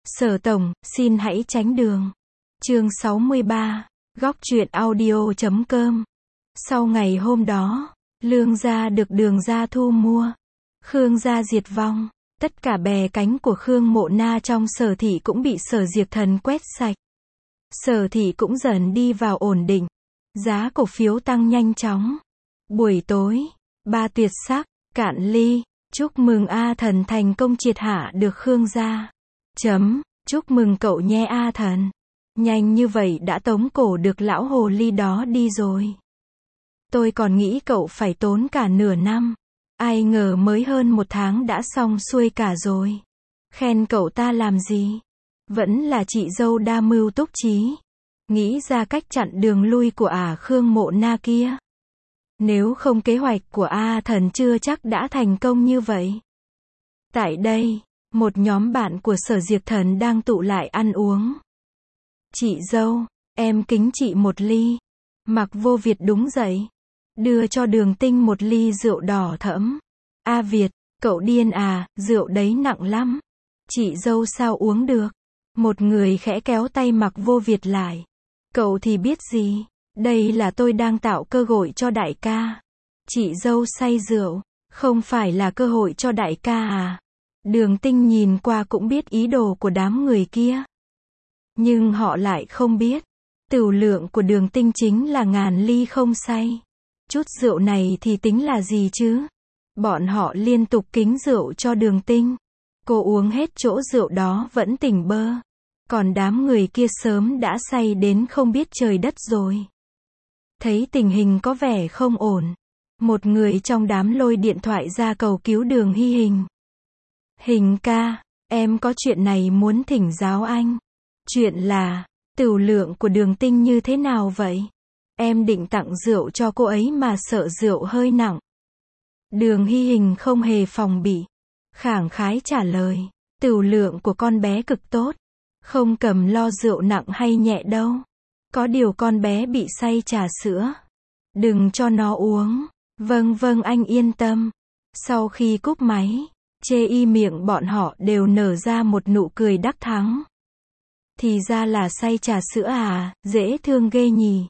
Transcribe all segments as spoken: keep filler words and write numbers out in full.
Sở tổng, xin hãy tránh đường. Chương sáu mươi ba, góc truyện audio chấm com. Sau ngày hôm đó, Lương gia được Đường gia thu mua. Khương gia diệt vong. Tất cả bè cánh của Khương Mộ Na trong Sở thị cũng bị Sở Diệt Thần quét sạch. Sở thị cũng dần đi vào ổn định. Giá cổ phiếu tăng nhanh chóng. Buổi tối, ba tuyệt sắc, cạn ly. Chúc mừng A Thần thành công triệt hạ được Khương gia. Chấm, chúc mừng cậu nhé A Thần. Nhanh như vậy đã tống cổ được lão hồ ly đó đi rồi. Tôi còn nghĩ cậu phải tốn cả nửa năm. Ai ngờ mới hơn một tháng đã xong xuôi cả rồi. Khen cậu ta làm gì? Vẫn là chị dâu đa mưu túc trí. Nghĩ ra cách chặn đường lui của ả Khương Mộ Na kia. Nếu không kế hoạch của A Thần chưa chắc đã thành công như vậy. Tại đây, một nhóm bạn của Sở Diệt Thần đang tụ lại ăn uống. Chị dâu, em kính chị một ly. Mặc Vô Việt đúng dậy. Đưa cho Đường Tinh một ly rượu đỏ thẫm. A Việt, cậu điên à, rượu đấy nặng lắm. Chị dâu sao uống được? Một người khẽ kéo tay Mặc Vô Việt lại. Cậu thì biết gì? Đây là tôi đang tạo cơ hội cho đại ca. Chị dâu say rượu, không phải là cơ hội cho đại ca à? Đường Tinh nhìn qua cũng biết ý đồ của đám người kia. Nhưng họ lại không biết. Tửu lượng của Đường Tinh chính là ngàn ly không say. Chút rượu này thì tính là gì chứ? Bọn họ liên tục kính rượu cho Đường Tinh. Cô uống hết chỗ rượu đó vẫn tỉnh bơ. Còn đám người kia sớm đã say đến không biết trời đất rồi. Thấy tình hình có vẻ không ổn. Một người trong đám lôi điện thoại ra cầu cứu Đường Hy Hình. Hình ca, em có chuyện này muốn thỉnh giáo anh. Chuyện là, tửu lượng của Đường Tinh như thế nào vậy? Em định tặng rượu cho cô ấy mà sợ rượu hơi nặng. Đường Hy Hình không hề phòng bị. Khẳng khái trả lời. Tửu lượng của con bé cực tốt. Không cầm lo rượu nặng hay nhẹ đâu. Có điều con bé bị say trà sữa. Đừng cho nó uống. Vâng vâng anh yên tâm. Sau khi cúp máy, chê y miệng bọn họ đều nở ra một nụ cười đắc thắng. Thì ra là say trà sữa à, dễ thương ghê nhỉ.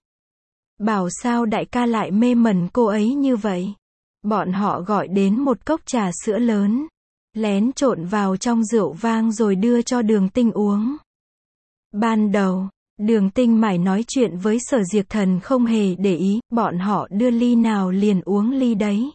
Bảo sao đại ca lại mê mẩn cô ấy như vậy. Bọn họ gọi đến một cốc trà sữa lớn. Lén trộn vào trong rượu vang rồi đưa cho Đường Tinh uống. Ban đầu, Đường Tinh mải nói chuyện với Sở Diệt Thần không hề để ý, bọn họ đưa ly nào liền uống ly đấy.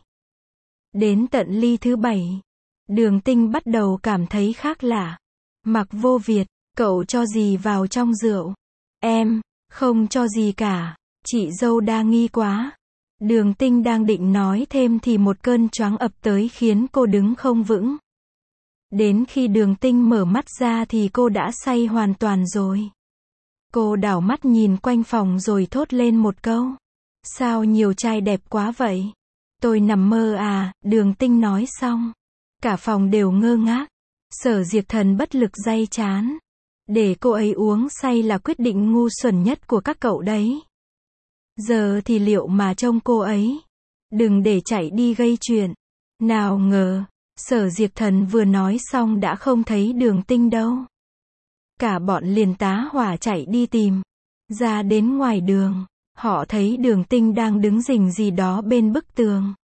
Đến tận ly thứ bảy, Đường Tinh bắt đầu cảm thấy khác lạ. Mặc Vô Việt, cậu cho gì vào trong rượu? Em, không cho gì cả. Chị dâu đa nghi quá. Đường Tinh đang định nói thêm thì một cơn choáng ập tới khiến cô đứng không vững. Đến khi Đường Tinh mở mắt ra thì cô đã say hoàn toàn rồi. Cô đảo mắt nhìn quanh phòng rồi thốt lên một câu. Sao nhiều trai đẹp quá vậy? Tôi nằm mơ à, Đường Tinh nói xong. Cả phòng đều ngơ ngác. Sở Diệt Thần bất lực day chán. Để cô ấy uống say là quyết định ngu xuẩn nhất của các cậu đấy. Giờ thì liệu mà trông cô ấy. Đừng để chạy đi gây chuyện. Nào ngờ, Sở Diệt Thần vừa nói xong đã không thấy Đường Tinh đâu. Cả bọn liền tá hỏa chạy đi tìm. Ra đến ngoài đường, họ thấy Đường Tinh đang đứng rình gì đó bên bức tường.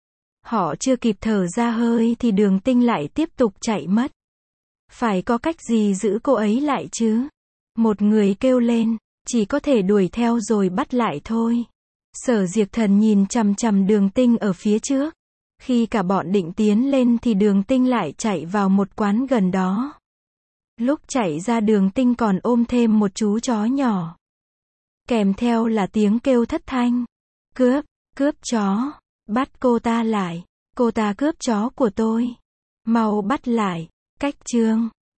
Họ chưa kịp thở ra hơi thì Đường Tinh lại tiếp tục chạy mất. Phải có cách gì giữ cô ấy lại chứ? Một người kêu lên, chỉ có thể đuổi theo rồi bắt lại thôi. Sở Diệt Thần nhìn chằm chằm Đường Tinh ở phía trước. Khi cả bọn định tiến lên thì Đường Tinh lại chạy vào một quán gần đó. Lúc chạy ra Đường Tinh còn ôm thêm một chú chó nhỏ. Kèm theo là tiếng kêu thất thanh. Cướp, cướp chó. Bắt cô ta lại. Cô ta cướp chó của tôi. Mau bắt lại. Cách chương.